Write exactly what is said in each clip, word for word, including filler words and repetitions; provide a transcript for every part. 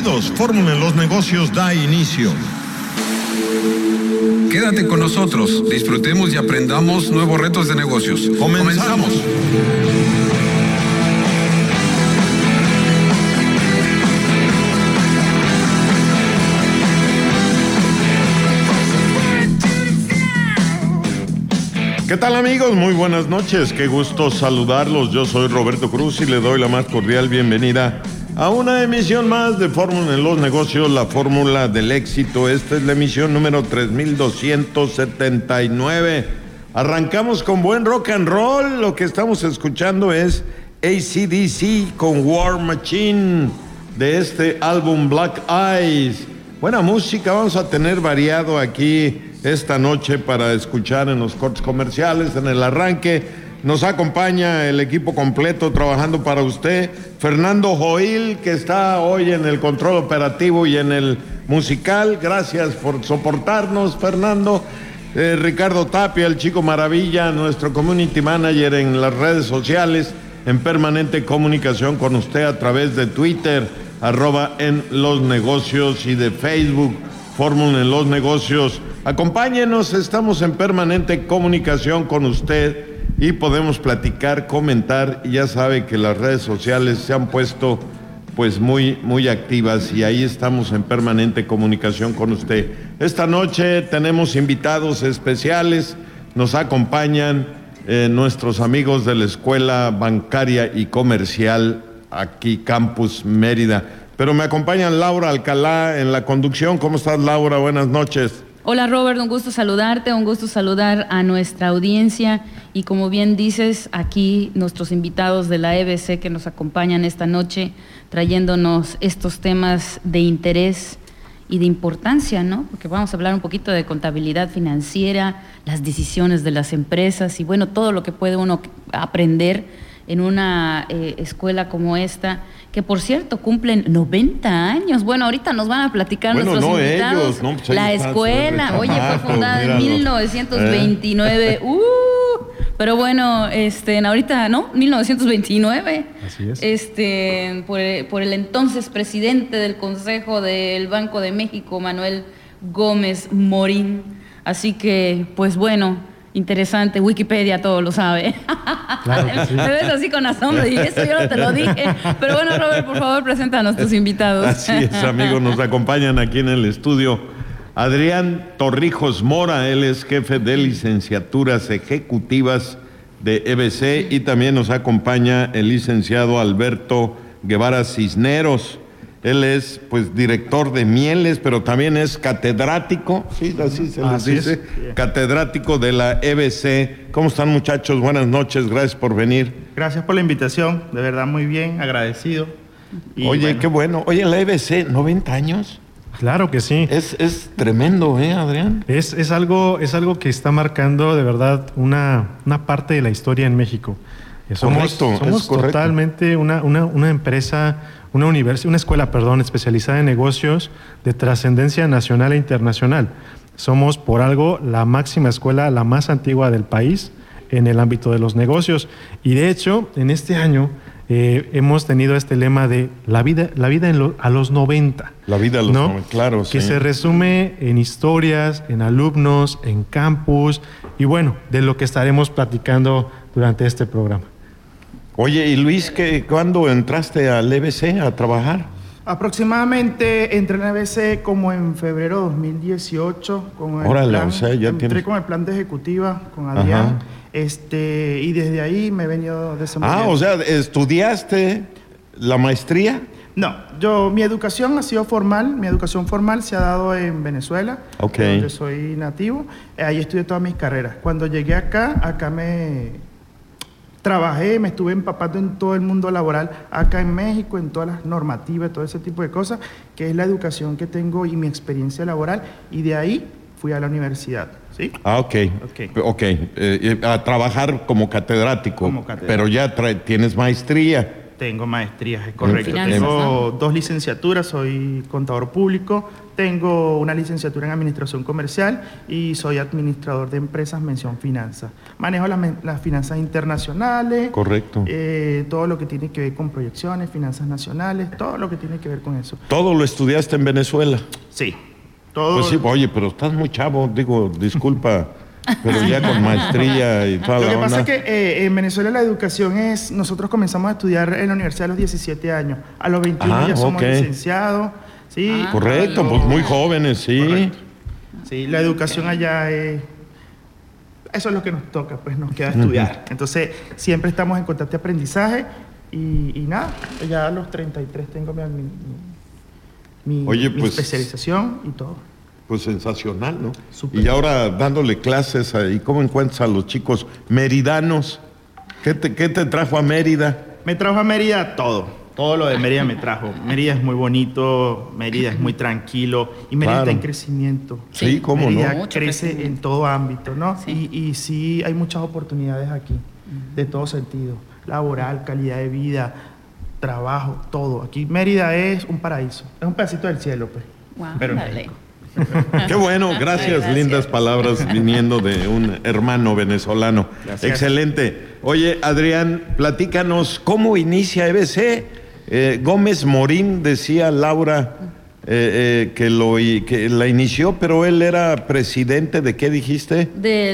Bienvenidos, Fórmula en los Negocios da inicio. Quédate con nosotros, disfrutemos y aprendamos nuevos retos de negocios. Comenzamos. Comenzamos. ¿Qué tal, amigos? Muy buenas noches, qué gusto saludarlos. Yo soy Roberto Cruz y le doy la más cordial bienvenida a una emisión más de Fórmula en los Negocios, la fórmula del éxito. Esta es la emisión número tres mil doscientos setenta y nueve. Arrancamos con buen rock and roll. Lo que estamos escuchando es A C D C con War Machine de este álbum Black Eyes. Buena música, vamos a tener variado aquí esta noche para escuchar en los cortes comerciales, en el arranque. Nos acompaña el equipo completo trabajando para usted. Fernando Joil, que está hoy en el control operativo y en el musical. Gracias por soportarnos, Fernando. Eh, Ricardo Tapia, el Chico Maravilla, nuestro community manager en las redes sociales, en permanente comunicación con usted a través de Twitter, arroba en los negocios, y de Facebook, Fórmula en los Negocios. Acompáñenos, estamos en permanente comunicación con usted y podemos platicar, comentar, y ya sabe que las redes sociales se han puesto pues muy, muy activas y ahí estamos en permanente comunicación con usted. Esta noche tenemos invitados especiales, nos acompañan eh, nuestros amigos de la Escuela Bancaria y Comercial, aquí Campus Mérida, pero me acompañan Laura Alcalá en la conducción. ¿Cómo estás, Laura? Buenas noches. Hola, Robert, un gusto saludarte, un gusto saludar a nuestra audiencia y, como bien dices, aquí nuestros invitados de la E B C que nos acompañan esta noche trayéndonos estos temas de interés y de importancia, ¿no? Porque vamos a hablar un poquito de contabilidad financiera, las decisiones de las empresas y, bueno, todo lo que puede uno aprender en una eh, escuela como esta, que por cierto cumplen noventa años. Bueno, ahorita nos van a platicar bueno, nuestros no invitados. Ellos, no, pues la escuela, oye, fue fundada en mil novecientos veintinueve. Eh. Uh, pero bueno, este, ahorita, ¿no? mil novecientos veintinueve. Así es. Este, por, por el entonces presidente del Consejo del Banco de México, Manuel Gómez Morín. Así que, pues bueno, interesante, Wikipedia todo lo sabe. Claro que sí. Me ves así con asombro y eso yo no te lo dije. Pero bueno, Robert, por favor, preséntanos tus invitados. Así es, amigos, nos acompañan aquí en el estudio Adrián Torrijos Mora, él es jefe de licenciaturas ejecutivas de E B C, y también nos acompaña el licenciado Alberto Guevara Cisneros. Él es, pues, director de mieles, pero también es catedrático, sí, así se les así dice, es. Catedrático de la E B C. ¿Cómo están, muchachos? Buenas noches, gracias por venir. Gracias por la invitación, de verdad muy bien, agradecido. Y Oye, bueno. qué bueno. Oye, la E B C, ¿noventa años? Claro que sí. Es, es tremendo, ¿eh, Adrián? Es, es, algo, es algo que está marcando de verdad una, una parte de la historia en México. Somos, correcto, somos es correcto. totalmente una, una, una empresa, una universidad, una escuela, perdón, especializada en negocios de trascendencia nacional e internacional. Somos por algo la máxima escuela, la más antigua del país en el ámbito de los negocios. Y de hecho, en este año eh, hemos tenido este lema de la vida, la vida en lo, a los noventa. La vida a los ¿no? noventa, claro. Que sí. se resume en historias, en alumnos, en campus y bueno, de lo que estaremos platicando durante este programa. Oye, y Luis, ¿qué, ¿cuándo entraste al E B C a trabajar? Aproximadamente entré en la E B C como en febrero de dos mil dieciocho. Con el Órale, plan, o sea, ya entré tienes... con el plan de ejecutiva, con Adrián. Ajá. Este, y desde ahí me he venido desenvolviendo. Ah, o sea, ¿estudiaste la maestría? No, yo, mi educación ha sido formal, mi educación formal se ha dado en Venezuela, okay. donde soy nativo. Ahí estudié todas mis carreras. Cuando llegué acá, acá me... Trabajé, me estuve empapando en todo el mundo laboral acá en México, en todas las normativas, todo ese tipo de cosas, que es la educación que tengo y mi experiencia laboral, y de ahí fui a la universidad, ¿sí? Ah, ok. Ok. okay. Eh, a trabajar como catedrático, como catedrático. Pero ya trae, tienes maestría. Tengo maestrías, es correcto. Finanzas, tengo ¿no? dos licenciaturas, soy contador público, tengo una licenciatura en administración comercial y soy administrador de empresas mención finanzas. Manejo las, las finanzas internacionales. Correcto. Eh, todo lo que tiene que ver con proyecciones, finanzas nacionales, todo lo que tiene que ver con eso. ¿Todo lo estudiaste en Venezuela? Sí. Todo. Pues sí, oye, pero estás muy chavo, digo, disculpa, pero ya con maestría y toda Lo la que onda. pasa es que eh, en Venezuela la educación es, nosotros comenzamos a estudiar en la universidad a los diecisiete años, a los veintiuno Ah, ya somos ok. licenciados, sí. Ah. Correcto, pues muy jóvenes, sí. Correcto. Sí, la educación allá es, eso es lo que nos toca, pues nos queda estudiar. Entonces siempre estamos en constante aprendizaje y, y nada, ya a los treinta y tres tengo mi, mi, mi, Oye, mi pues- especialización y todo. Pues sensacional, ¿no? Súper. Y ahora dándole clases, ¿y cómo encuentras a los chicos meridanos? ¿Qué te, qué te trajo a Mérida? Me trajo a Mérida todo, todo lo de Mérida me trajo. Mérida es muy bonito, Mérida es muy tranquilo y Mérida Claro. está en crecimiento. Sí, cómo Mérida no. Mucho crece crecimiento. en todo ámbito, ¿no? Sí. Y, y sí hay muchas oportunidades aquí, de todo sentido. Laboral, calidad de vida, trabajo, todo. Aquí Mérida es un paraíso, es un pedacito del cielo, pues. Wow, pero en dale. México. Qué bueno, gracias, Gracias. lindas palabras viniendo de un hermano venezolano. Gracias. Excelente. Oye, Adrián, platícanos, ¿cómo inicia E B C? Eh, Gómez Morín, decía Laura, eh, eh, que, lo, i- que la inició, pero él era presidente de, ¿qué dijiste?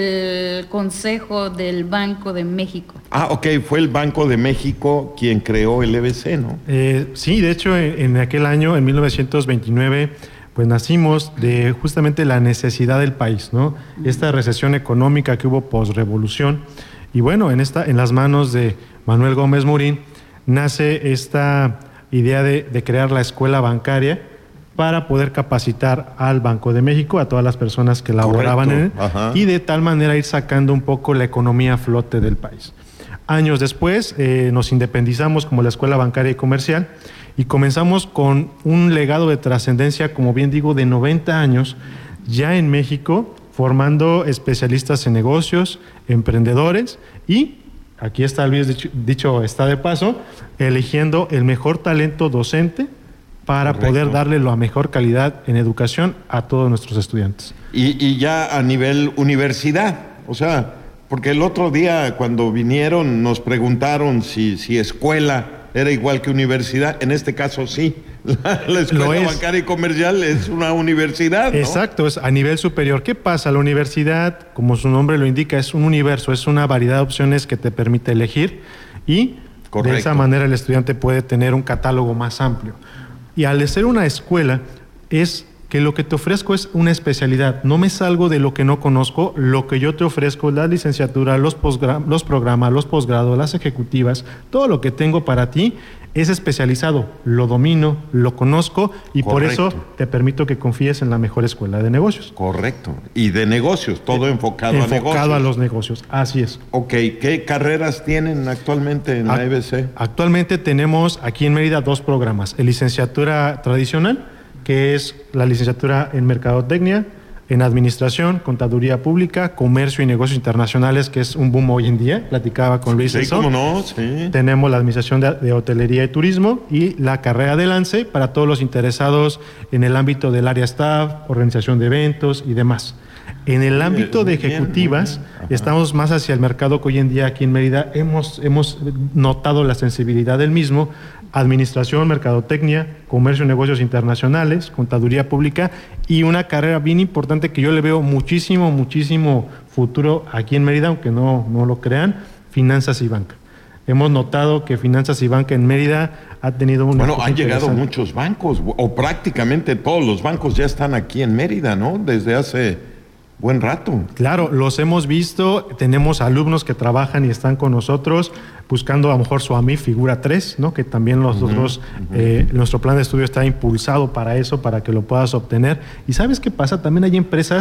Del Consejo del Banco de México. Ah, ok, fue el Banco de México quien creó el E B C, ¿no? Eh, sí, de hecho, en, en aquel año, en mil novecientos veintinueve, pues nacimos de justamente la necesidad del país, ¿no? Esta recesión económica que hubo posrevolución. Y bueno, en, esta, en las manos de Manuel Gómez Morín nace esta idea de, de crear la escuela bancaria para poder capacitar al Banco de México, a todas las personas que laboraban en él, Ajá. y de tal manera ir sacando un poco la economía a flote del país. Años después eh, nos independizamos como la Escuela Bancaria y Comercial y comenzamos con un legado de trascendencia, como bien digo, de noventa años ya en México, formando especialistas en negocios, emprendedores y, aquí está Luis, dicho, dicho está de paso, eligiendo el mejor talento docente para Correcto. poder darle la mejor calidad en educación a todos nuestros estudiantes. Y, y ya a nivel universidad, o sea, porque el otro día cuando vinieron nos preguntaron si, si escuela era igual que universidad, en este caso sí, la, la Lo escuela es. bancaria y comercial es una universidad, ¿no? Exacto, es a nivel superior. ¿Qué pasa? La universidad, como su nombre lo indica, es un universo, es una variedad de opciones que te permite elegir y Correcto. de esa manera el estudiante puede tener un catálogo más amplio. Y al ser una escuela, es que lo que te ofrezco es una especialidad. No me salgo de lo que no conozco, lo que yo te ofrezco, la licenciatura, los, posgra- los programas, los posgrados, las ejecutivas, todo lo que tengo para ti es especializado, lo domino, lo conozco y por Correcto. eso te permito que confíes en la mejor escuela de negocios. Correcto. Y de negocios, todo enfocado, a negocios. Enfocado a los negocios, así es. Ok, ¿qué carreras tienen actualmente en la Ac- E B C? Actualmente tenemos aquí en Mérida dos programas, el licenciatura tradicional, que es la licenciatura en Mercadotecnia, en Administración, Contaduría Pública, Comercio y Negocios Internacionales, que es un boom hoy en día, platicaba con Luis Sí, eso. cómo no, sí. Tenemos la Administración de, de Hotelería y Turismo y la carrera de Lance para todos los interesados en el ámbito del área staff, organización de eventos y demás. En el ámbito de muy bien, ejecutivas, muy bien. Ajá. estamos más hacia el mercado que hoy en día aquí en Mérida hemos, hemos notado la sensibilidad del mismo. Administración, Mercadotecnia, Comercio y Negocios Internacionales, Contaduría Pública y una carrera bien importante que yo le veo muchísimo, muchísimo futuro aquí en Mérida, aunque no, no lo crean, Finanzas y Banca. Hemos notado que Finanzas y Banca en Mérida ha tenido una... Bueno, han llegado muchos bancos, o prácticamente todos los bancos ya están aquí en Mérida, ¿no? Desde hace buen rato. Claro, los hemos visto, tenemos alumnos que trabajan y están con nosotros buscando a lo mejor su A M I figura tres, ¿no? Que también nosotros, uh-huh, uh-huh. Eh, nuestro plan de estudio está impulsado para eso, para que lo puedas obtener. Y ¿sabes qué pasa? También hay empresas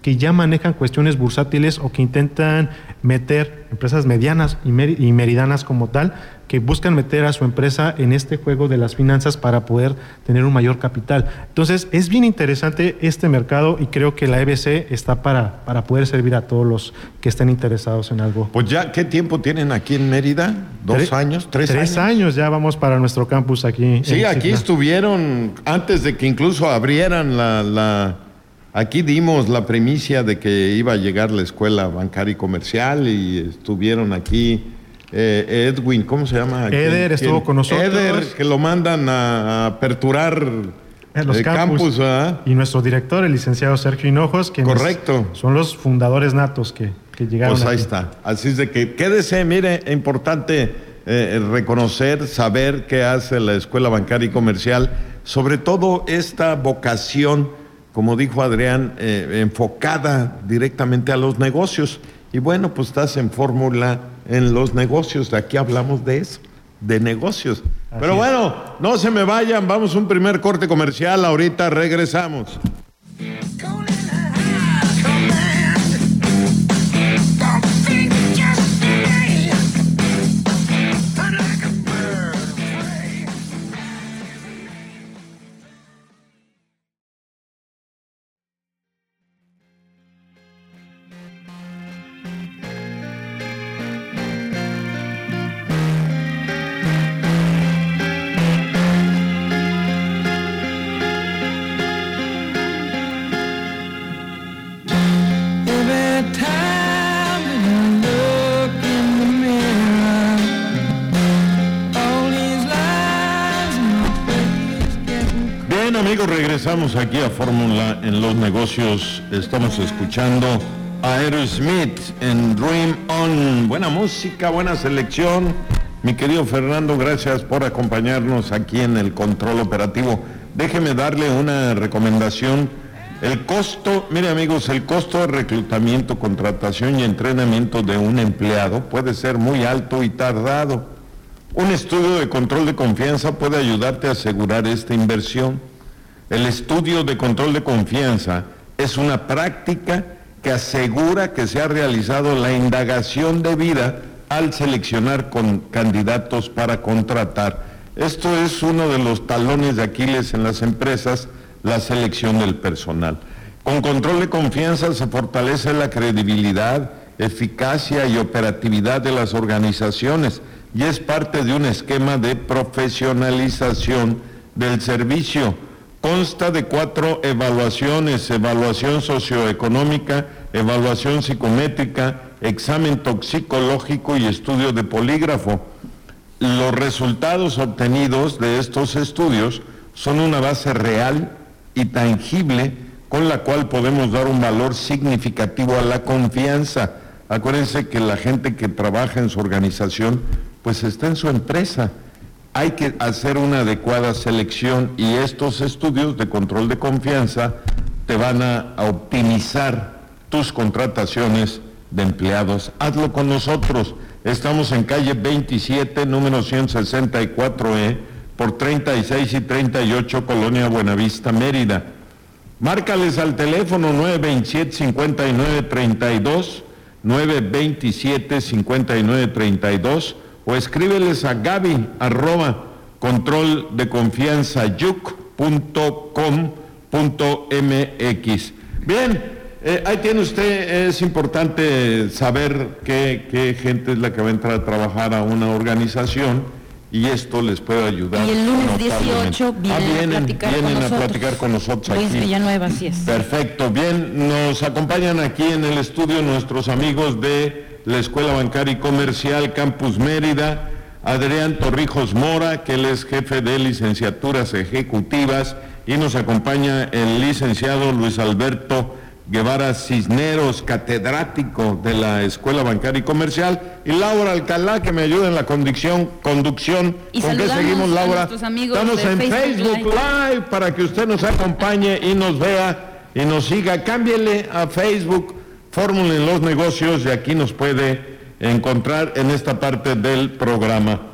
que ya manejan cuestiones bursátiles o que intentan meter empresas medianas y, mer- y meridanas como tal, que buscan meter a su empresa en este juego de las finanzas para poder tener un mayor capital. Entonces, es bien interesante este mercado y creo que la E B C está para, para poder servir a todos los que estén interesados en algo. Pues ya, ¿qué tiempo tienen aquí en Mérida? ¿Dos Tre- años? ¿Tres, Tres años? años ya vamos para nuestro campus aquí. Sí, en aquí Signa. estuvieron, antes de que incluso abrieran la, la... Aquí dimos la primicia de que iba a llegar la escuela bancaria y comercial y estuvieron aquí eh, Edwin, ¿cómo se llama? Eder ¿Quién- estuvo quién? con nosotros. Eder, que lo mandan a, a aperturar En los el campus. campus, ¿verdad? Y nuestro director, el licenciado Sergio Hinojos, que Correcto. son los fundadores natos que, que llegaron. Pues ahí aquí. está. Así es de que quédese, mire, es importante eh, reconocer, saber qué hace la Escuela Bancaria y Comercial, sobre todo esta vocación, como dijo Adrián, eh, enfocada directamente a los negocios. Y bueno, pues estás en fórmula en los negocios, de aquí hablamos de eso, de negocios. Así Pero es. bueno, no se me vayan, vamos a un primer corte comercial, ahorita regresamos. Bien, amigos, regresamos aquí a Fórmula en los negocios. Estamos escuchando a Aerosmith en Dream On. Buena música, buena selección. Mi querido Fernando, gracias por acompañarnos aquí en el control operativo. Déjeme darle una recomendación. El costo, mire amigos, el costo de reclutamiento, contratación y entrenamiento de un empleado puede ser muy alto y tardado. Un estudio de control de confianza puede ayudarte a asegurar esta inversión. El estudio de control de confianza es una práctica que asegura que se ha realizado la indagación debida al seleccionar con candidatos para contratar. Esto es uno de los talones de Aquiles en las empresas, la selección del personal. Con control de confianza se fortalece la credibilidad, eficacia y operatividad de las organizaciones y es parte de un esquema de profesionalización del servicio. Consta de cuatro evaluaciones: evaluación socioeconómica, evaluación psicométrica, examen toxicológico y estudio de polígrafo. Los resultados obtenidos de estos estudios son una base real y tangible con la cual podemos dar un valor significativo a la confianza. Acuérdense que la gente que trabaja en su organización, pues está en su empresa. Hay que hacer una adecuada selección y estos estudios de control de confianza te van a, a optimizar tus contrataciones de empleados. Hazlo con nosotros. Estamos en calle veintisiete, número ciento sesenta y cuatro E, por treinta y seis y treinta y ocho, Colonia Buenavista, Mérida. Márcales al teléfono nueve veintisiete, cincuenta y nueve, treinta y dos, nueve veintisiete, cincuenta y nueve, treinta y dos, o escríbeles a Gaby, arroba, control de confianza, yuc punto com punto m x. Bien, eh, ahí tiene usted, es importante saber qué, qué gente es la que va a entrar a trabajar a una organización y esto les puede ayudar. Y el lunes notablemente. dieciocho vienen, ah, vienen a platicar vienen con a nosotros. platicar con nosotros Luis aquí. Villanueva, así es. Perfecto, bien, nos acompañan aquí en el estudio nuestros amigos de la Escuela Bancaria y Comercial Campus Mérida, Adrián Torrijos Mora, que él es jefe de licenciaturas ejecutivas, y nos acompaña el licenciado Luis Alberto Guevara Cisneros, catedrático de la Escuela Bancaria y Comercial, y Laura Alcalá, que me ayuda en la conducción. conducción. Y ¿Con qué saludamos seguimos, a Laura? nuestros amigos Estamos de en Facebook Facebook Live. Live para que usted nos acompañe y nos vea y nos siga. Cámbiele a Facebook, Fórmula en los Negocios, y aquí nos puede encontrar en esta parte del programa.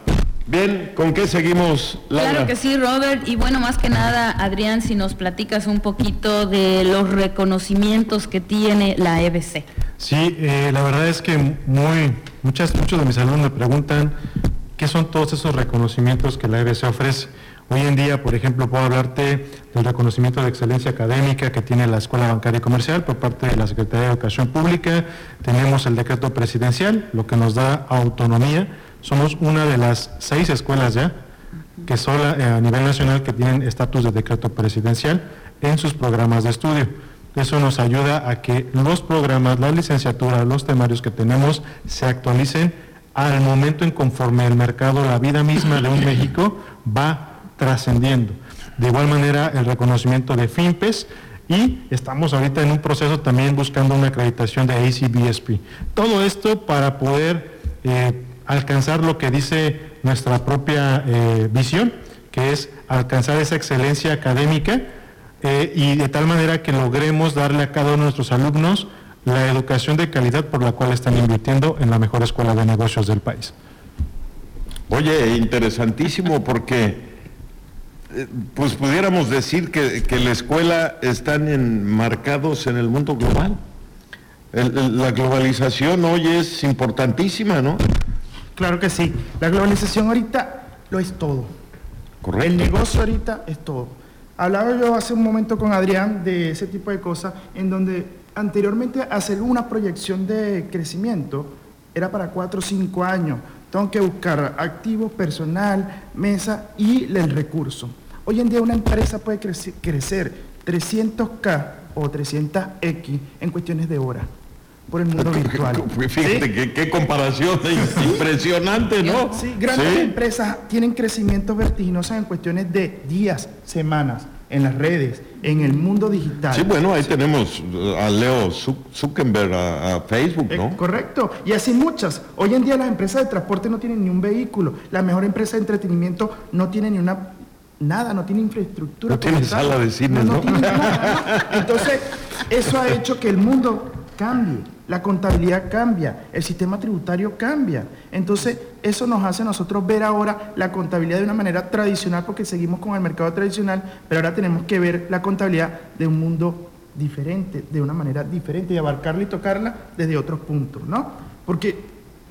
Bien, ¿con qué seguimos, Laura? Claro que sí, Robert. Y bueno, más que nada, Adrián, si nos platicas un poquito de los reconocimientos que tiene la E B C. Sí, eh, la verdad es que muy, muchas, muchos de mis alumnos me preguntan qué son todos esos reconocimientos que la E B C ofrece. Hoy en día, por ejemplo, puedo hablarte del reconocimiento de excelencia académica que tiene la Escuela Bancaria y Comercial por parte de la Secretaría de Educación Pública. Tenemos el decreto presidencial, lo que nos da autonomía. Somos una de las seis escuelas ya que son a nivel nacional que tienen estatus de decreto presidencial en sus programas de estudio. Eso nos ayuda a que los programas, las licenciaturas, los temarios que tenemos se actualicen al momento en conforme el mercado, la vida misma de un México va trascendiendo. De igual manera, el reconocimiento de FIMPES, y estamos ahorita en un proceso también buscando una acreditación de A C B S P. Todo esto para poder eh, alcanzar lo que dice nuestra propia eh, visión, que es alcanzar esa excelencia académica eh, y de tal manera que logremos darle a cada uno de nuestros alumnos la educación de calidad por la cual están invirtiendo en la mejor escuela de negocios del país. Oye, interesantísimo, porque eh, pues pudiéramos decir que, que la escuela están enmarcados en el mundo global. El, el, la globalización hoy es importantísima, ¿no? Claro que sí. La globalización ahorita lo es todo. Correcto. El negocio ahorita es todo. Hablaba yo hace un momento con Adrián de ese tipo de cosas, en donde anteriormente hacer una proyección de crecimiento era para cuatro o cinco años. Tengo que buscar activos, personal, mesa y el recurso. Hoy en día una empresa puede crecer, crecer trescientos K o trescientos X en cuestiones de horas por el mundo virtual. Fíjate, ¿sí? qué, qué comparación impresionante, ¿no? Sí, grandes ¿sí? empresas tienen crecimientos vertiginosos en cuestiones de días, semanas, en las redes, en el mundo digital. Sí, bueno, ahí sí. tenemos a Leo Zuckerberg, a, a Facebook, ¿no? Eh, correcto, y así muchas. Hoy en día las empresas de transporte no tienen ni un vehículo, la mejor empresa de entretenimiento no tiene ni una... nada, no tiene infraestructura. No tiene sala de cine, ¿no? No, no tiene nada, ¿no? Entonces, eso ha hecho que el mundo cambie, la contabilidad cambia, el sistema tributario cambia. Entonces, eso nos hace a nosotros ver ahora la contabilidad de una manera tradicional, porque seguimos con el mercado tradicional, pero ahora tenemos que ver la contabilidad de un mundo diferente, de una manera diferente, y abarcarla y tocarla desde otros puntos, ¿no? Porque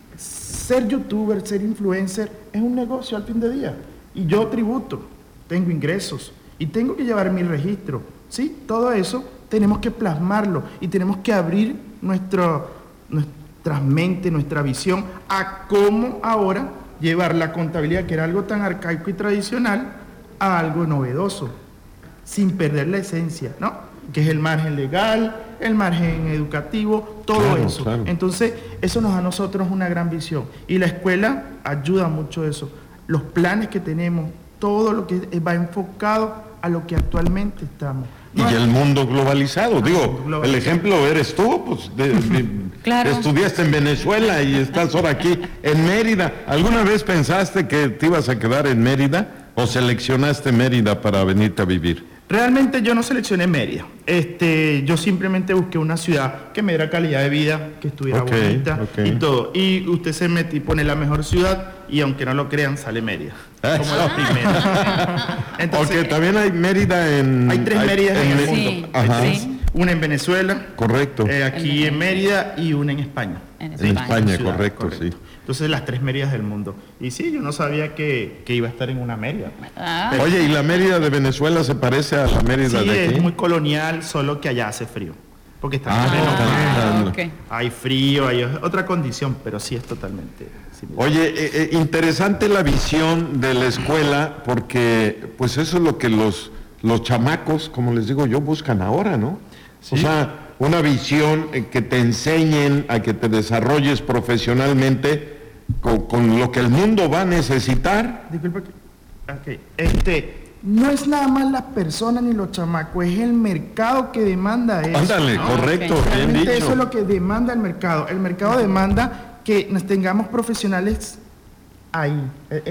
ser youtuber, ser influencer, es un negocio al fin de día. Y yo tributo, tengo ingresos, y tengo que llevar mi registro, ¿sí? Todo eso tenemos que plasmarlo y tenemos que abrir nuestro, nuestras mentes, nuestra visión a cómo ahora llevar la contabilidad, que era algo tan arcaico y tradicional, a algo novedoso, sin perder la esencia, ¿no? Que es el margen legal, el margen educativo, todo claro, eso. Claro. Entonces, eso nos da a nosotros una gran visión. Y la escuela ayuda mucho eso. Los planes que tenemos, todo lo que va enfocado a lo que actualmente estamos. Y no, el mundo globalizado, ah, digo, globalizado. El ejemplo eres tú, pues de, de, claro. estudiaste en Venezuela y estás ahora aquí en Mérida. ¿Alguna vez pensaste que te ibas a quedar en Mérida o seleccionaste Mérida para venirte a vivir? Realmente yo no seleccioné Mérida. Este, yo simplemente busqué una ciudad que me diera calidad de vida, que estuviera okay, bonita okay. y todo. Y usted se mete y pone la mejor ciudad y aunque no lo crean, sale Mérida. Como la primera. Entonces, porque también hay Mérida en... Hay tres Méridas en, en el mundo. Sí, Ajá. Sí. Una en Venezuela. Correcto. Eh, aquí en Mérida y una en España. En España, en España ciudad, correcto, correcto, sí. Entonces las tres Méridas del mundo. Y sí, yo no sabía que, que iba a estar en una Mérida. Ah. Pero, oye, ¿y la Mérida de Venezuela se parece a la Mérida sí, de aquí? Sí, es muy colonial, solo que allá hace frío. Porque está ah, en pleno ah, okay. Hay frío, hay otra condición, pero sí es totalmente similar. Oye, eh, eh, interesante la visión de la escuela, porque pues eso es lo que los, los chamacos, como les digo yo, buscan ahora, ¿no? Sí. O sea, una visión eh, que te enseñen a que te desarrolles profesionalmente con, con lo que el mundo va a necesitar. Disculpa que... Okay. Este... No es nada más las personas ni los chamacos, es el mercado que demanda eso. Ándale, ¿no? Correcto, okay. Realmente bien dicho. Eso es lo que demanda el mercado. El mercado demanda que nos tengamos profesionales ahí,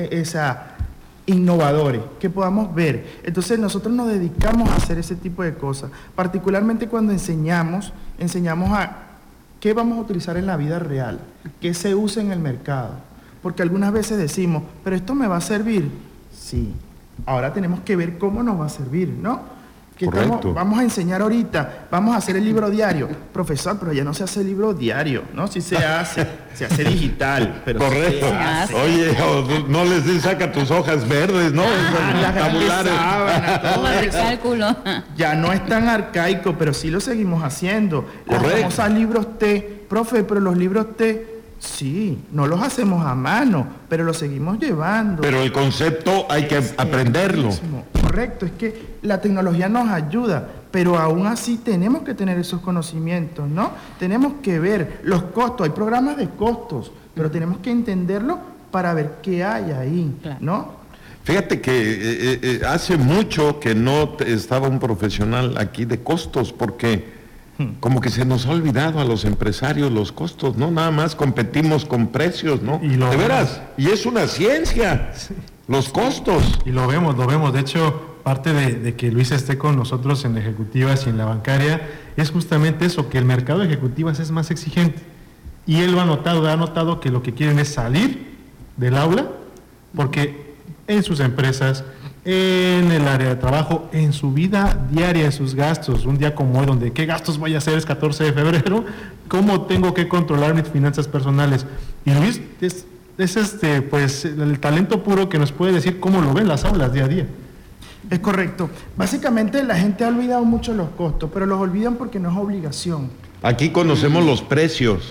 esa, innovadores, que podamos ver. Entonces nosotros nos dedicamos a hacer ese tipo de cosas, particularmente cuando enseñamos, enseñamos a qué vamos a utilizar en la vida real, qué se usa en el mercado. porque algunas veces decimos, pero esto me va a servir. Sí, ahora tenemos que ver cómo nos va a servir, ¿no? Que estamos, vamos a enseñar ahorita, vamos a hacer el libro diario. Profesor, pero ya no se hace el libro diario, ¿no? Sí se hace, se hace digital, pero correcto. Se hace. Oye, no les des, saca tus hojas verdes, ¿no? Ah, las tabulares. Sábana, todo de eso. cálculo. Ya no es tan arcaico, pero sí lo seguimos haciendo. Las correcto. famosas libros T. Profe, pero los libros T, sí, no los hacemos a mano, pero los seguimos llevando. Pero el concepto hay que Es aprenderlo. Mismo. Correcto, es que la tecnología nos ayuda, pero aún así tenemos que tener esos conocimientos, ¿no? Tenemos que ver los costos, hay programas de costos, pero tenemos que entenderlo para ver qué hay ahí, Claro. ¿no? Fíjate que eh, eh, hace mucho que no te- estaba un profesional aquí de costos, porque como que se nos ha olvidado a los empresarios los costos, ¿no? Nada más competimos con precios, ¿no? Y lo de veras, y es una ciencia, los costos. Y lo vemos, lo vemos. De hecho, parte de, de que Luis esté con nosotros en ejecutivas y en la bancaria es justamente eso, que el mercado de ejecutivas es más exigente. Y él lo ha notado, ha notado que lo que quieren es salir del aula, porque en sus empresas, en el área de trabajo, en su vida diaria, en sus gastos, un día como hoy, donde qué gastos voy a hacer es catorce de febrero, cómo tengo que controlar mis finanzas personales. Y Luis es, es este, pues, el talento puro que nos puede decir cómo lo ven las aulas día a día. Es correcto. Básicamente la gente ha olvidado mucho los costos, pero los olvidan porque no es obligación. Aquí conocemos los precios.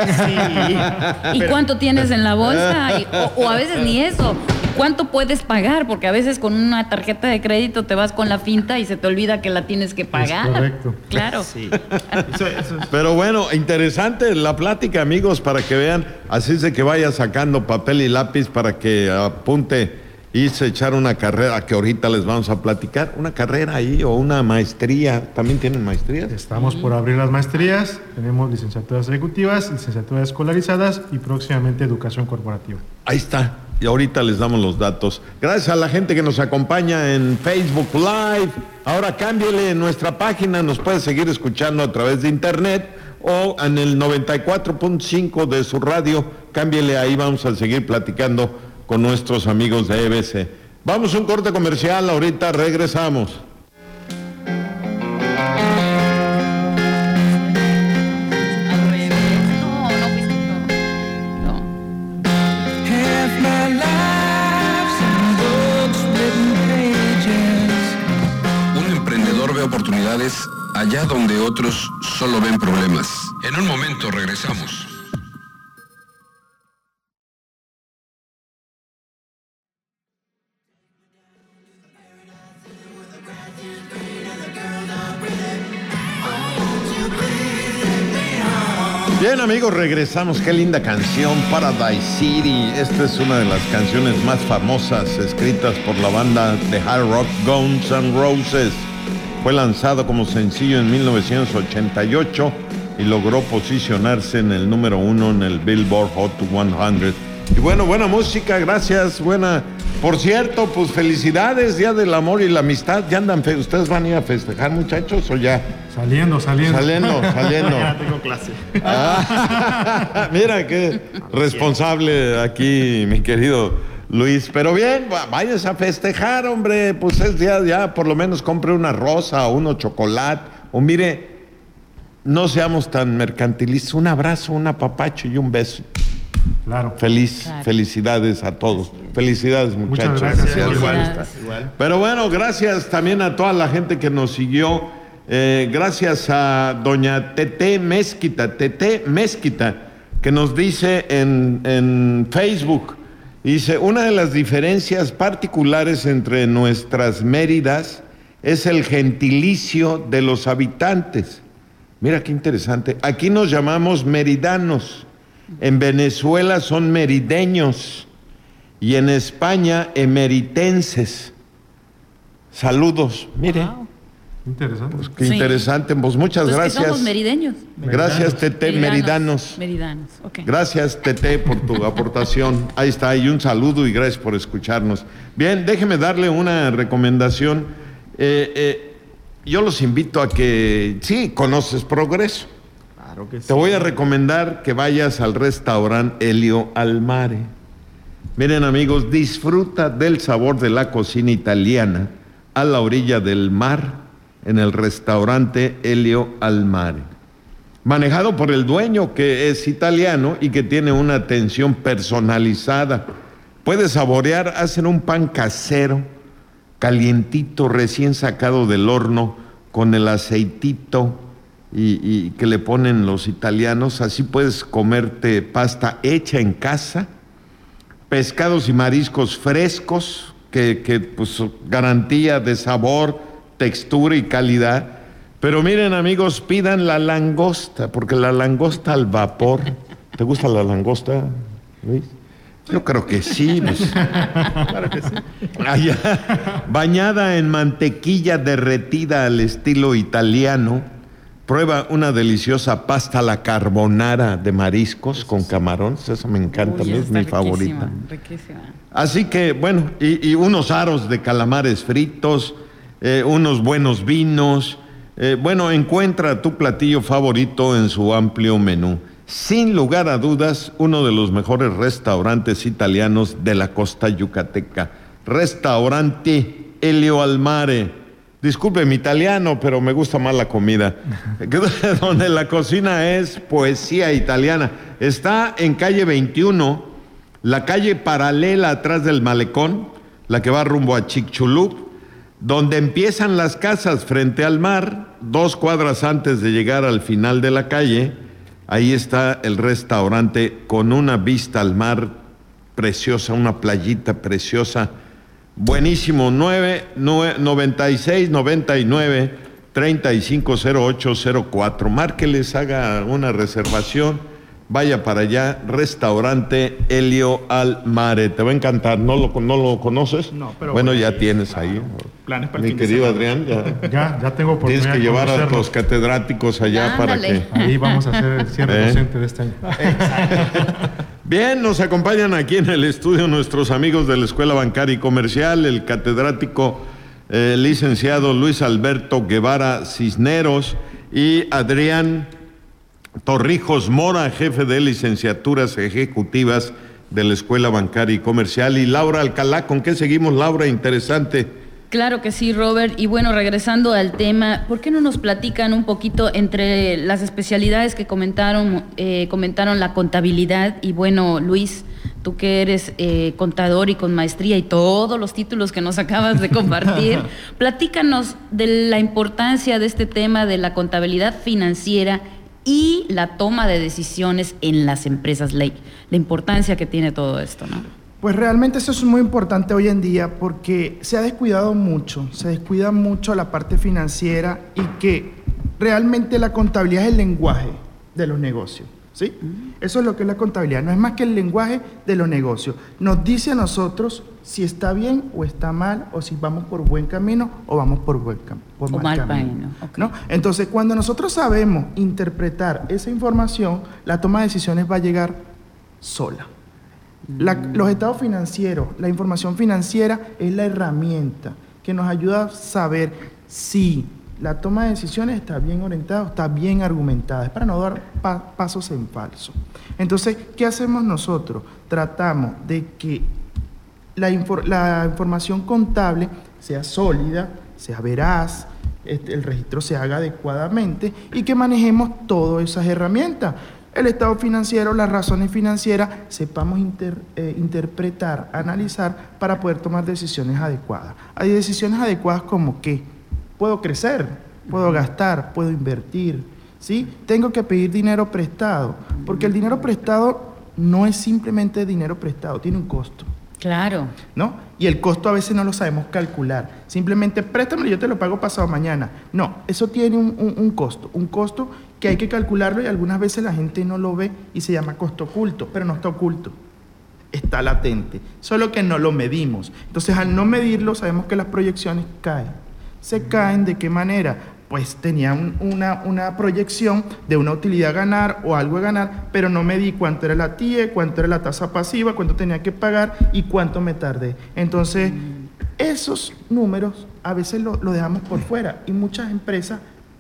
¿Y cuánto tienes en la bolsa? Y- o, o a veces ni eso. ¿Cuánto puedes pagar? Porque a veces con una tarjeta de crédito te vas con la finta y se te olvida que la tienes que pagar. correcto. Claro. Sí. Eso, eso es- Pero bueno, interesante la plática, amigos, para que vean. Así es de que vaya sacando papel y lápiz para que apunte y se echar una carrera que ahorita les vamos a platicar. Una carrera ahí o una maestría. ¿También tienen maestrías? Estamos por abrir las maestrías, tenemos licenciaturas ejecutivas, licenciaturas escolarizadas y próximamente educación corporativa. Ahí está. Y ahorita les damos los datos. Gracias a la gente que nos acompaña en Facebook Live. Ahora cámbiele en nuestra página, nos puede seguir escuchando a través de internet o en el noventa y cuatro punto cinco de su radio. Cámbiele ahí, vamos a seguir platicando con nuestros amigos de E B C. Vamos a un corte comercial, ahorita regresamos. Al revés. No, no fuiste tú. No. Half my life's in books, written pages. Un emprendedor ve oportunidades allá donde otros solo ven problemas. En un momento regresamos. Bien, amigos, regresamos. Qué linda canción, Paradise City. Esta es una de las canciones más famosas escritas por la banda de hard rock Guns N' Roses. Fue lanzado como sencillo en mil novecientos ochenta y ocho y logró posicionarse en el número uno en el Billboard Hot cien. Y bueno, buena música, gracias, buena. Por cierto, pues felicidades, Día del Amor y la Amistad. ¿Ya andan fe- ustedes van a ir a festejar, muchachos, o ya? Saliendo, saliendo. Saliendo, saliendo. Ya tengo clase. Ah, mira qué responsable aquí, mi querido Luis. Pero bien, va- vayas a festejar, hombre. Pues es día, ya por lo menos compre una rosa o unos chocolate. O mire, no seamos tan mercantilistas. Un abrazo, un apapacho y un beso. Claro. Feliz, Claro. felicidades a todos. Felicidades, Muchas muchachos. gracias. Igual, Felicidades. igual. Pero bueno, gracias también a toda la gente que nos siguió. Eh, gracias a doña Tete Mezquita, Tete Mezquita, que nos dice en, en Facebook, dice, una de las diferencias particulares entre nuestras Méridas es el gentilicio de los habitantes. Mira qué interesante. Aquí nos llamamos meridanos, en Venezuela son merideños y en España emeritenses. Saludos. Mire. Wow. Interesante. Pues qué Sí. interesante, pues muchas Pues que gracias. somos merideños. Gracias, Tete, meridanos. Meridanos, ok. Gracias, Tete, por tu aportación. Ahí está, y un saludo y gracias por escucharnos. Bien, déjeme darle una recomendación. Eh, eh, yo los invito a que, sí, conoces Progreso. Claro que sí. Te voy a recomendar que vayas al restaurante Helio Almare. Miren amigos, disfruta del sabor de la cocina italiana a la orilla del mar en el restaurante Elio al Mare. Manejado por el dueño que es italiano y que tiene una atención personalizada. Puedes saborear, hacen un pan casero, calientito, recién sacado del horno, con el aceitito y, y que le ponen los italianos. Así puedes comerte pasta hecha en casa, pescados y mariscos frescos, que, que pues garantía de sabor, textura y calidad. Pero miren amigos, pidan la langosta, porque la langosta al vapor. ¿Te gusta la langosta, Luis? Yo creo que sí. Pues. Claro que sí. Allá, bañada en mantequilla derretida al estilo italiano, prueba una deliciosa pasta a la carbonara de mariscos con camarones. Esa me encanta, Uy, es está mi riquísima, favorita. riquísima. Así que, bueno, y, y unos aros de calamares fritos, eh, unos buenos vinos. Eh, bueno, encuentra tu platillo favorito en su amplio menú. Sin lugar a dudas, uno de los mejores restaurantes italianos de la costa yucateca. Restaurante Elio al Mare. Disculpe mi italiano, pero me gusta más la comida. Donde la cocina es poesía italiana. Está en calle veintiuno, la calle paralela atrás del malecón, la que va rumbo a Chicxulub, donde empiezan las casas frente al mar, dos cuadras antes de llegar al final de la calle. Ahí está el restaurante con una vista al mar preciosa, una playita preciosa. Buenísimo. nueve noventa y seis noventa y nueve treinta y cinco cero ocho cero cuatro. Márqueles, haga una reservación, vaya para allá. Restaurante Elio al Mare. Te va a encantar. ¿No lo, no lo conoces? No, pero bueno, bueno, ya tienes ahí. Planes para el Mi fin de querido semana. Adrián, ya Ya, ya tengo oportunidad tienes que de llevar a conocerlo. los catedráticos allá para Ándale. que... Ahí vamos a hacer el cierre ¿Eh? docente de este año. Bien, nos acompañan aquí en el estudio nuestros amigos de la Escuela Bancaria y Comercial, el catedrático eh, licenciado Luis Alberto Guevara Cisneros y Adrián Torrijos Mora, jefe de licenciaturas ejecutivas de la Escuela Bancaria y Comercial, y Laura Alcalá. ¿Con qué seguimos, Laura? Interesante. Claro que sí, Robert. Y bueno, regresando al tema, ¿por qué no nos platican un poquito entre las especialidades que comentaron, eh, comentaron la contabilidad? Y bueno, Luis, tú que eres eh, contador y con maestría y todos los títulos que nos acabas de compartir, platícanos de la importancia de este tema de la contabilidad financiera y la toma de decisiones en las empresas, la, la importancia que tiene todo esto, ¿no? Pues realmente eso es muy importante hoy en día porque se ha descuidado mucho, se descuida mucho la parte financiera y que realmente la contabilidad es el lenguaje de los negocios, ¿sí? Eso es lo que es la contabilidad, no es más que el lenguaje de los negocios. Nos dice a nosotros si está bien o está mal, o si vamos por buen camino o vamos por, buen cam por O mal, mal camino. camino, ok. ¿No? Entonces, cuando nosotros sabemos interpretar esa información, la toma de decisiones va a llegar sola. La, los estados financieros, la información financiera es la herramienta que nos ayuda a saber si la toma de decisiones está bien orientada, está bien argumentada, es para no dar pa pasos en falso. Entonces, ¿qué hacemos nosotros? Tratamos de que la, infor la información contable sea sólida, sea veraz, este, el registro se haga adecuadamente y que manejemos todas esas herramientas. El estado financiero, las razones financieras, sepamos inter, eh, interpretar, analizar para poder tomar decisiones adecuadas. Hay decisiones adecuadas como que puedo crecer, puedo gastar, puedo invertir, ¿sí? Tengo que pedir dinero prestado, porque el dinero prestado no es simplemente dinero prestado, tiene un costo. Claro. ¿No? Y el costo a veces no lo sabemos calcular. Simplemente préstamelo y yo te lo pago pasado mañana. No, eso tiene un, un, un costo, un costo que hay que calcularlo y algunas veces la gente no lo ve y se llama costo oculto, pero no está oculto, está latente, solo que no lo medimos. Entonces, al no medirlo, sabemos que las proyecciones caen. ¿Se caen de qué manera? Pues tenía un, una, una proyección de una utilidad a ganar o algo a ganar, pero no medí cuánto era la T I E, cuánto era la tasa pasiva, cuánto tenía que pagar y cuánto me tardé. Entonces, esos números a veces lo, lo dejamos por fuera y muchas empresas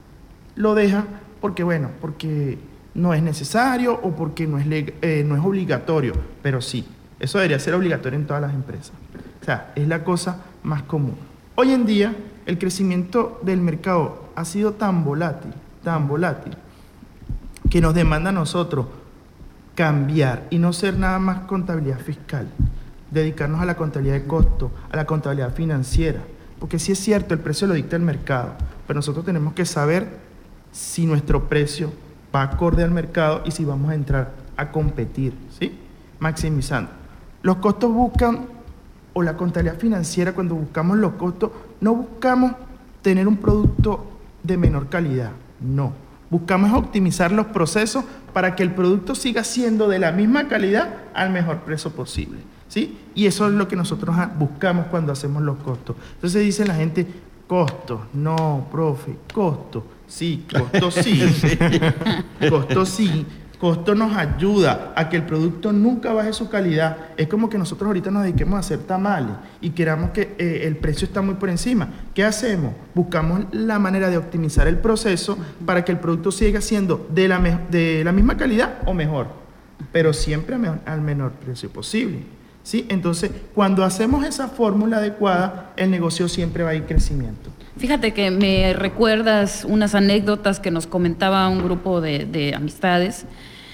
lo dejan porque, bueno, porque no es necesario o porque no es, eh, no es obligatorio, pero sí, Eso debería ser obligatorio en todas las empresas. O sea, es la cosa más común. Hoy en día, el crecimiento del mercado ha sido tan volátil, tan volátil, que nos demanda a nosotros cambiar y no ser nada más contabilidad fiscal, dedicarnos a la contabilidad de costo, a la contabilidad financiera, porque sí es cierto, el precio lo dicta el mercado, pero nosotros tenemos que saber si nuestro precio va acorde al mercado y si vamos a entrar a competir, ¿sí? Maximizando. Los costos buscan, o la contabilidad financiera, cuando buscamos los costos, no buscamos tener un producto de menor calidad, no. Buscamos optimizar los procesos para que el producto siga siendo de la misma calidad al mejor precio posible, ¿sí? Y eso es lo que nosotros buscamos cuando hacemos los costos. Entonces dice la gente, costos, no, profe, costo, sí, costo sí, costo sí. Costo nos ayuda a que el producto nunca baje su calidad. Es como que nosotros ahorita nos dediquemos a hacer tamales y queramos que eh, el precio está muy por encima. ¿Qué hacemos? Buscamos la manera de optimizar el proceso para que el producto siga siendo de la, me- de la misma calidad o mejor, pero siempre me- al menor precio posible, ¿sí? Entonces, cuando hacemos esa fórmula adecuada, el negocio siempre va a ir en crecimiento. Fíjate que me recuerdas unas anécdotas que nos comentaba un grupo de, de amistades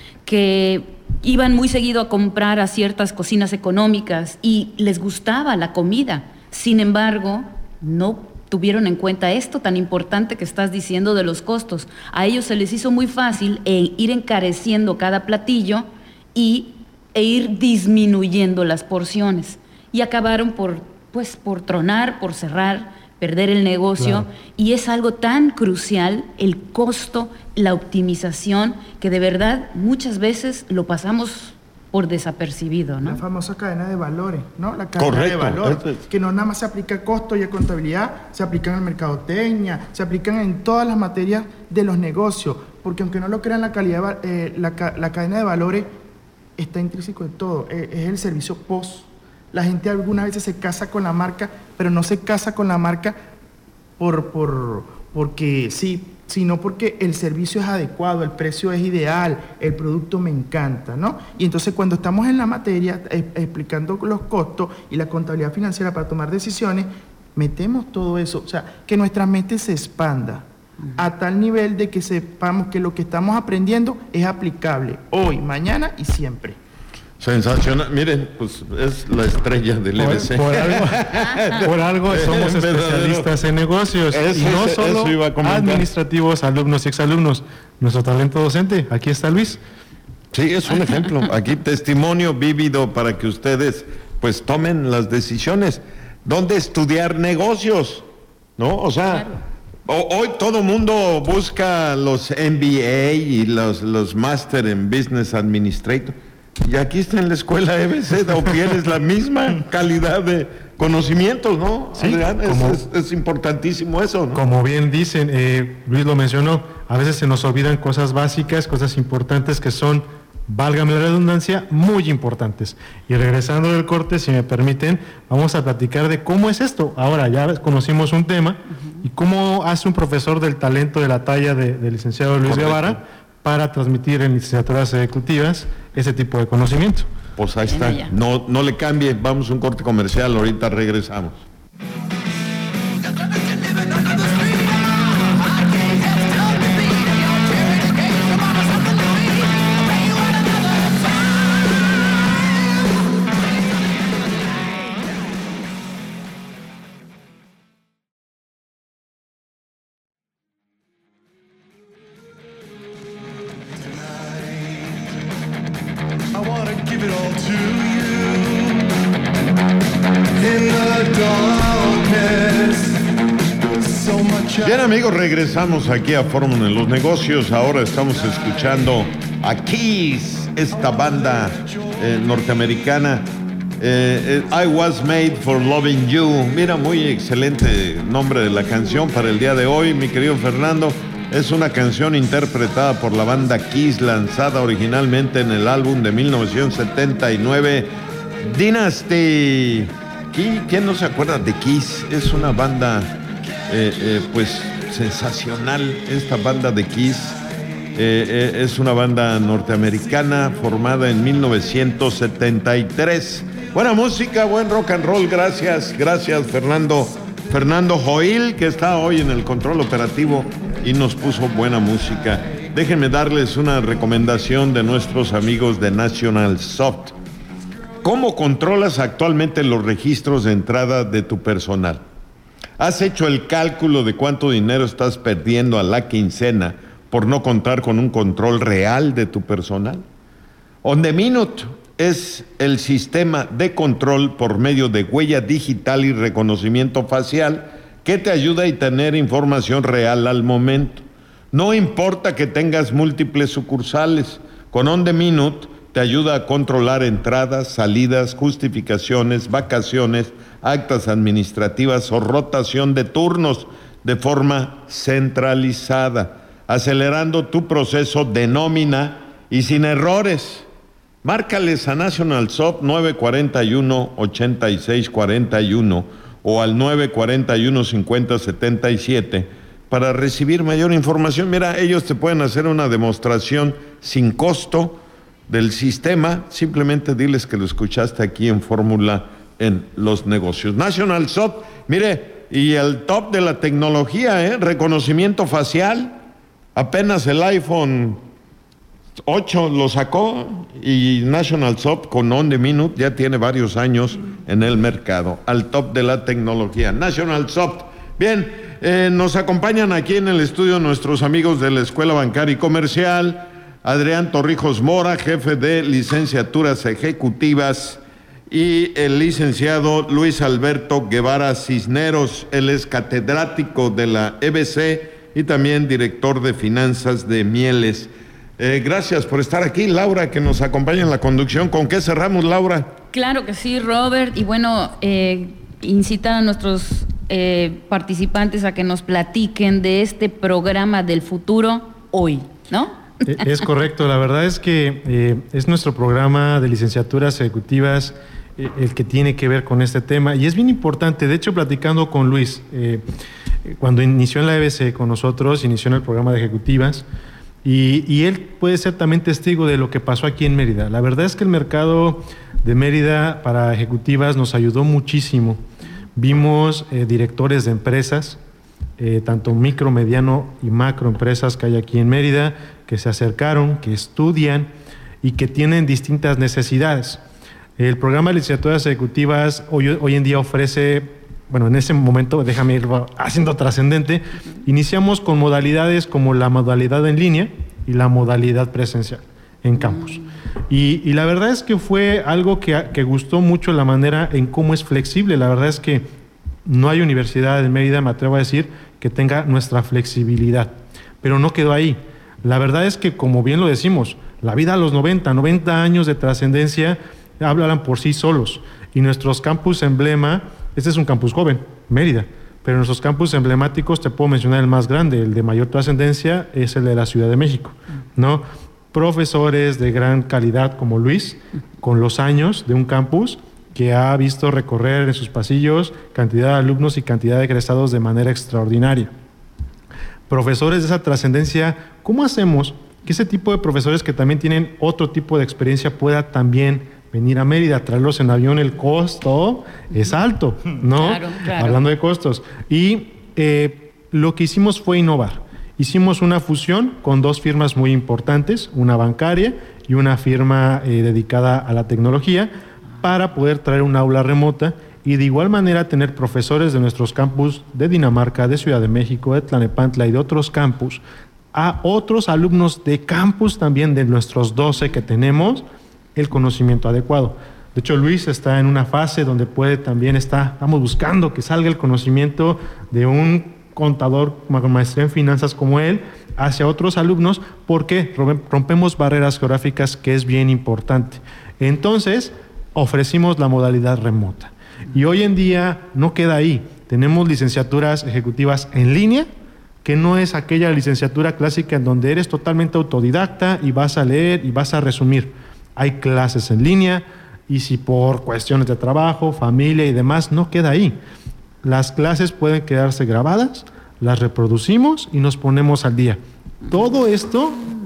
que iban muy seguido a comprar a ciertas cocinas económicas y les gustaba la comida. Sin embargo, no tuvieron en cuenta esto tan importante que estás diciendo de los costos. A ellos se les hizo muy fácil eh, ir encareciendo cada platillo y, e ir disminuyendo las porciones. Y acabaron por, pues, por tronar, por cerrar, perder el negocio, claro. Y es algo tan crucial, el costo, la optimización, que de verdad muchas veces lo pasamos por desapercibido, ¿no? La famosa cadena de valores, ¿no? La cadena Correcto. de valores, que no nada más se aplica a costo y a contabilidad, se aplican en mercadotecnia, se aplican en todas las materias de los negocios, porque aunque no lo crean, la, calidad, eh, la, la cadena de valores está intrínseco de todo, eh, es el servicio post. La gente algunas veces se casa con la marca, pero no se casa con la marca por, por, porque sí, sino porque el servicio es adecuado, el precio es ideal, el producto me encanta, ¿no? Y entonces cuando estamos en la materia eh, explicando los costos y la contabilidad financiera para tomar decisiones, metemos todo eso, o sea, que nuestra mente se expanda a tal nivel de que sepamos que lo que estamos aprendiendo es aplicable hoy, mañana y siempre. Sensacional. Miren, pues es la estrella del por, E B C. Por algo, por algo somos especialistas en negocios. Eso, y no eso, solo eso iba a comentar. Administrativos, alumnos y exalumnos. Nuestro talento docente, aquí está Luis. Sí, es un ejemplo. Aquí testimonio vívido para que ustedes pues tomen las decisiones. ¿Dónde estudiar negocios? ¿No? O sea, claro. Hoy todo mundo busca los M B A y los, los Master en Business Administrator. Y aquí está en la escuela E B C, obtienes la misma calidad de conocimientos, ¿no? Sí, Adrián, como, es, es, es importantísimo eso, ¿no? Como bien dicen, eh, Luis lo mencionó, a veces se nos olvidan cosas básicas, cosas importantes que son, válgame la redundancia, muy importantes. Y regresando del corte, si me permiten, vamos a platicar de cómo es esto. Ahora ya conocimos un tema, uh-huh. Y cómo hace un profesor del talento de la talla del de licenciado Luis Correcto. Guevara para transmitir en licenciaturas ejecutivas ese tipo de conocimiento. Pues ahí está, no, no le cambie, vamos a un corte comercial, ahorita regresamos. Bien amigos, regresamos aquí a Fórmula en los Negocios. Ahora estamos escuchando a Kiss, esta banda eh, norteamericana. Eh, I Was Made for Loving You. Mira, muy excelente nombre de la canción para el día de hoy, mi querido Fernando. Es una canción interpretada por la banda Kiss, lanzada originalmente en el álbum de mil novecientos setenta y nueve, Dynasty. ¿Quién no se acuerda de Kiss? Es una banda... Eh, eh, pues sensacional esta banda de Kiss, Eh, eh, es una banda norteamericana formada en mil novecientos setenta y tres. Buena música, buen rock and roll. Gracias, gracias Fernando. Fernando Joil, que está hoy en el control operativo y nos puso buena música. Déjenme darles una recomendación de nuestros amigos de National Soft. ¿Cómo controlas actualmente los registros de entrada de tu personal? ¿Has hecho el cálculo de cuánto dinero estás perdiendo a la quincena por no contar con un control real de tu personal? On the Minute es el sistema de control por medio de huella digital y reconocimiento facial que te ayuda a tener información real al momento. No importa que tengas múltiples sucursales, con On the Minute te ayuda a controlar entradas, salidas, justificaciones, vacaciones, actas administrativas o rotación de turnos de forma centralizada, acelerando tu proceso de nómina y sin errores. Márcales a National Soft nueve cuatro uno, ocho seis cuatro uno o al nueve cuatro uno, cinco cero siete siete para recibir mayor información. Mira, ellos te pueden hacer una demostración sin costo del sistema. Simplemente diles que lo escuchaste aquí en Fórmula en los negocios. National Soft, mire, y el top de la tecnología, ¿eh? Reconocimiento facial. Apenas el iPhone ocho lo sacó y National Soft con On the Minute ya tiene varios años en el mercado. Al top de la tecnología. National Soft. Bien, eh, nos acompañan aquí en el estudio nuestros amigos de la Escuela Bancaria y Comercial. Adrián Torrijos Mora, jefe de licenciaturas ejecutivas, y el licenciado Luis Alberto Guevara Cisneros. Él es catedrático de la E B C y también director de finanzas de Mieles. Eh, gracias por estar aquí, Laura, que nos acompaña en la conducción. ¿Con qué cerramos, Laura? Claro que sí, Robert. Y bueno, eh, incitar a nuestros eh, participantes a que nos platiquen de este programa del futuro hoy, ¿no? Es correcto, la verdad es que eh, es nuestro programa de licenciaturas ejecutivas eh, el que tiene que ver con este tema y es bien importante. De hecho, platicando con Luis, eh, cuando inició en la E B C con nosotros, inició en el programa de ejecutivas y, y él puede ser también testigo de lo que pasó aquí en Mérida. La verdad es que el mercado de Mérida para ejecutivas nos ayudó muchísimo. Vimos eh, directores de empresas, eh, tanto micro, mediano y macro empresas que hay aquí en Mérida, que se acercaron, que estudian y que tienen distintas necesidades. El programa de licenciaturas ejecutivas hoy, hoy en día ofrece, bueno, en ese momento, déjame ir haciendo trascendente, iniciamos con modalidades como la modalidad en línea y la modalidad presencial en campus. Y, y la verdad es que fue algo que, que gustó mucho la manera en cómo es flexible. La verdad es que no hay universidad en Mérida, me atrevo a decir, que tenga nuestra flexibilidad. Pero no quedó ahí. La verdad es que, como bien lo decimos, la vida a los noventa, noventa años de trascendencia hablan por sí solos. Y nuestros campus emblema, este es un campus joven, Mérida, pero nuestros campus emblemáticos, te puedo mencionar el más grande, el de mayor trascendencia, es el de la Ciudad de México, ¿no? Profesores de gran calidad como Luis, con los años de un campus que ha visto recorrer en sus pasillos cantidad de alumnos y cantidad de egresados de manera extraordinaria. Profesores de esa trascendencia, ¿cómo hacemos que ese tipo de profesores que también tienen otro tipo de experiencia pueda también venir a Mérida, traerlos en avión? El costo es alto, ¿no? Claro, claro. Hablando de costos. Y eh, lo que hicimos fue innovar. Hicimos una fusión con dos firmas muy importantes, una bancaria y una firma eh, dedicada a la tecnología, para poder traer un aula remota y de igual manera tener profesores de nuestros campus de Dinamarca, de Ciudad de México, de Tlalnepantla y de otros campus, a otros alumnos de campus también de nuestros doce que tenemos, el conocimiento adecuado. De hecho, Luis está en una fase donde puede también, está, estamos buscando que salga el conocimiento de un contador con maestría en finanzas como él hacia otros alumnos, porque rompemos barreras geográficas, que es bien importante. Entonces, ofrecimos la modalidad remota. Y hoy en día no queda ahí. Tenemos licenciaturas ejecutivas en línea, que no es aquella licenciatura clásica en donde eres totalmente autodidacta y vas a leer y vas a resumir. Hay clases en línea y si por cuestiones de trabajo, familia y demás, no queda ahí. Las clases pueden quedarse grabadas, las reproducimos y nos ponemos al día. Todo esto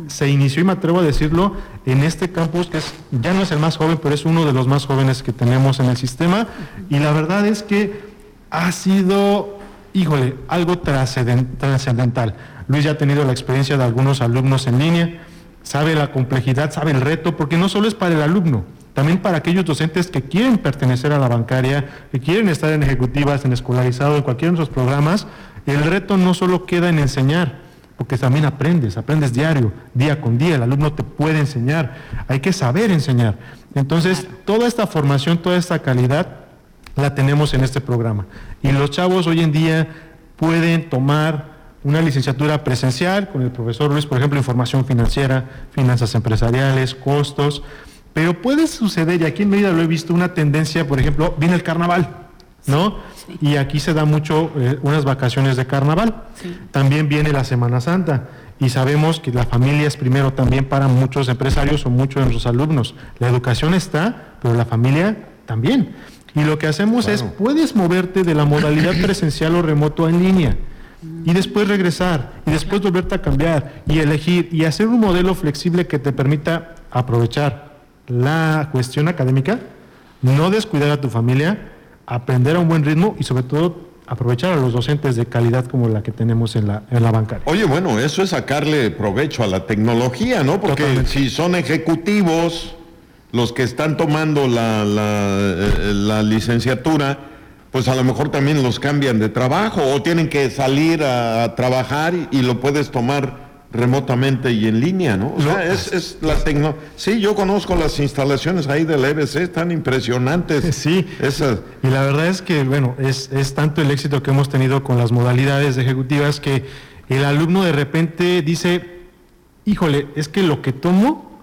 se inició, y me atrevo a decirlo, en este campus, que es, ya no es el más joven, pero es uno de los más jóvenes que tenemos en el sistema, y la verdad es que ha sido, híjole, algo trascendental. Luis ya ha tenido la experiencia de algunos alumnos en línea, sabe la complejidad, sabe el reto, porque no solo es para el alumno, también para aquellos docentes que quieren pertenecer a la bancaria, que quieren estar en ejecutivas, en escolarizado, en cualquiera de nuestros programas. El reto no solo queda en enseñar, porque también aprendes, aprendes diario, día con día, el alumno te puede enseñar, hay que saber enseñar. Entonces, toda esta formación, toda esta calidad, la tenemos en este programa. Y los chavos hoy en día pueden tomar una licenciatura presencial con el profesor Luis, por ejemplo, información financiera, finanzas empresariales, costos, pero puede suceder, y aquí en Mérida lo he visto, una tendencia, por ejemplo, viene el carnaval, ¿no? Sí. Y aquí se da mucho eh, unas vacaciones de carnaval. Sí. También viene la Semana Santa, y sabemos que la familia es primero también para muchos empresarios o muchos de nuestros alumnos. La educación está, pero la familia también. Y lo que hacemos claro. es, puedes moverte de la modalidad presencial o remoto en línea, y después regresar, y después volverte a cambiar, y elegir, y hacer un modelo flexible que te permita aprovechar la cuestión académica, no descuidar a tu familia, aprender a un buen ritmo y sobre todo aprovechar a los docentes de calidad como la que tenemos en la, en la bancaria. Oye, bueno, eso es sacarle provecho a la tecnología, ¿no? Porque Totalmente. Si son ejecutivos los que están tomando la, la, la licenciatura, pues a lo mejor también los cambian de trabajo o tienen que salir a, a trabajar y, y lo puedes tomar remotamente y en línea, ¿no? O sea, no, es, es la tecno... Sí, yo conozco las instalaciones ahí del E B C, están impresionantes. Sí, esas. Y la verdad es que, bueno, es, es tanto el éxito que hemos tenido con las modalidades ejecutivas que el alumno de repente dice, híjole, es que lo que tomo,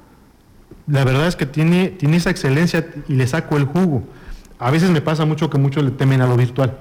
la verdad es que tiene, tiene esa excelencia y le saco el jugo. A veces me pasa mucho que muchos le temen a lo virtual.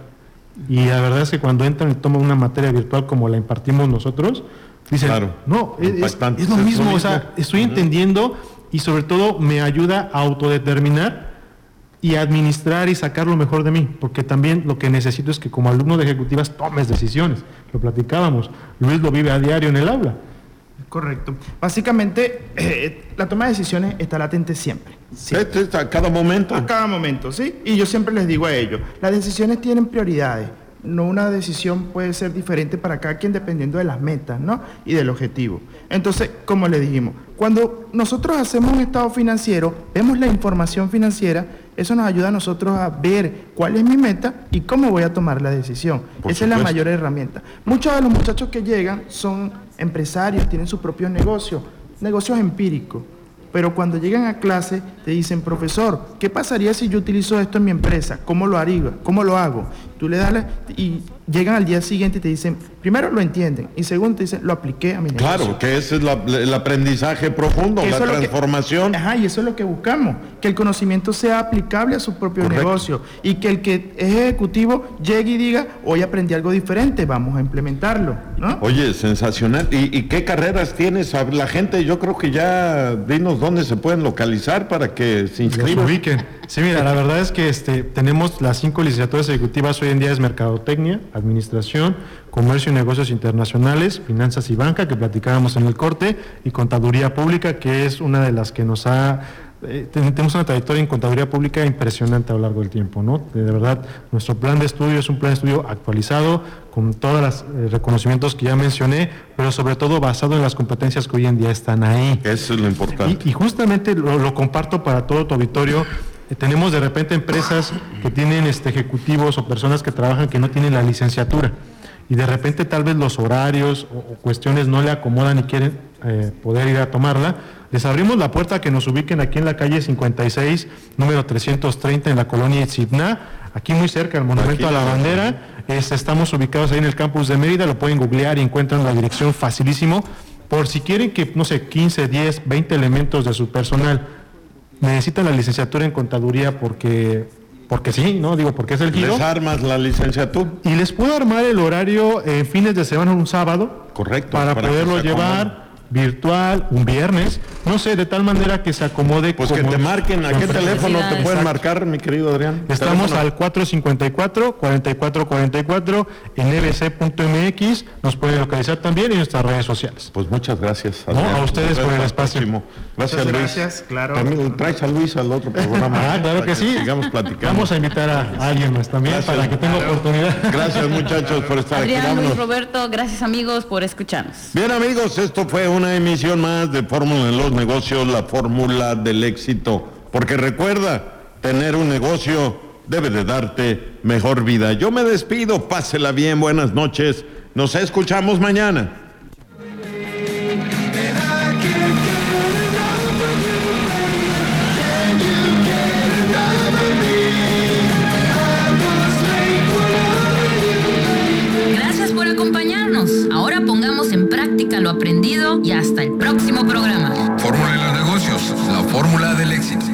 Y la verdad es que cuando entran y toman una materia virtual como la impartimos nosotros, dicen, claro, no, es, es, es lo mismo, o sea, estoy uh-huh. entendiendo y sobre todo me ayuda a autodeterminar y administrar y sacar lo mejor de mí, porque también lo que necesito es que como alumno de ejecutivas tomes decisiones, lo platicábamos, Luis lo vive a diario en el aula. Correcto. Básicamente, eh, la toma de decisiones está latente siempre. siempre. A cada momento. A cada momento, sí. Y yo siempre les digo a ellos, las decisiones tienen prioridades. No, una decisión puede ser diferente para cada quien dependiendo de las metas, ¿no? Y del objetivo. Entonces, como le dijimos, cuando nosotros hacemos un estado financiero, vemos la información financiera, eso nos ayuda a nosotros a ver cuál es mi meta y cómo voy a tomar la decisión. Por Esa supuesto. Es la mayor herramienta. Muchos de los muchachos que llegan son empresarios, tienen sus propios negocios, negocios empíricos. Pero cuando llegan a clase te dicen, profesor, ¿qué pasaría si yo utilizo esto en mi empresa? ¿Cómo lo haría? ¿Cómo lo hago? Tú le das la, y llegan al día siguiente y te dicen, primero lo entienden y segundo te dicen, lo apliqué a mi negocio. Claro, que ese es la, el aprendizaje profundo, la transformación. Que, ajá, y eso es lo que buscamos, que el conocimiento sea aplicable a su propio Correcto. Negocio y que el que es ejecutivo llegue y diga, hoy aprendí algo diferente, vamos a implementarlo, ¿no? Oye, sensacional. ¿Y, y qué carreras tienes? La gente, yo creo que ya, dinos dónde se pueden localizar para que se inscriban. ubiquen. Sí, mira, la verdad es que este, tenemos las cinco licenciaturas ejecutivas, hoy en día es Mercadotecnia, Administración, Comercio y Negocios Internacionales, Finanzas y Banca, que platicábamos en el corte, y Contaduría Pública, que es una de las que nos ha... Eh, tenemos una trayectoria en Contaduría Pública impresionante a lo largo del tiempo, ¿no? De, de verdad, nuestro plan de estudio es un plan de estudio actualizado, con todos los eh, reconocimientos que ya mencioné, pero sobre todo basado en las competencias que hoy en día están ahí. Eso es lo importante. Y, y justamente lo, lo comparto para todo tu auditorio. Tenemos de repente empresas que tienen este, ejecutivos o personas que trabajan que no tienen la licenciatura y de repente tal vez los horarios o, o cuestiones no le acomodan y quieren eh, poder ir a tomarla. Les abrimos la puerta a que nos ubiquen aquí en la calle cincuenta y seis, número trescientos treinta, en la colonia Itzitná, aquí muy cerca del Monumento aquí, a la Bandera. Es, estamos ubicados ahí en el campus de Mérida, lo pueden googlear y encuentran la dirección facilísimo. Por si quieren que, no sé, quince, diez, veinte elementos de su personal necesitan la licenciatura en contaduría porque, porque sí, ¿no? Digo, porque es el giro. Les armas la licenciatura. Y les puedo armar el horario en fines de semana, un sábado. Correcto. Para, para poderlo llevar virtual, un viernes, no sé, de tal manera que se acomode. Pues que te marquen, ¿a qué teléfono te pueden Exacto. marcar, mi querido Adrián? Estamos ¿Teléfono? al cuatro cinco cuatro, cuatro cuatro cuatro cuatro en e b c punto m x, nos pueden localizar también en nuestras redes sociales. Pues muchas gracias. No, a ustedes por el espacio. Gracias, Muchas Luis. gracias, claro. También traes a Luis al otro programa. Ah, claro para que sí. Sigamos platicando. Vamos a invitar a alguien más también Gracias. para que tenga oportunidad. Gracias, muchachos, por estar aquí. Adrián, Luis, Vámonos. Roberto, gracias amigos por escucharnos. Bien, amigos, esto fue una emisión más de Fórmula en los Negocios, la fórmula del éxito. Porque recuerda, tener un negocio debe de darte mejor vida. Yo me despido, pásela bien, buenas noches. Nos escuchamos mañana. Gracias por acompañarnos. Ahora pongamos en práctica lo aprendido y hasta el próximo programa. Fórmula de los negocios, la fórmula del éxito.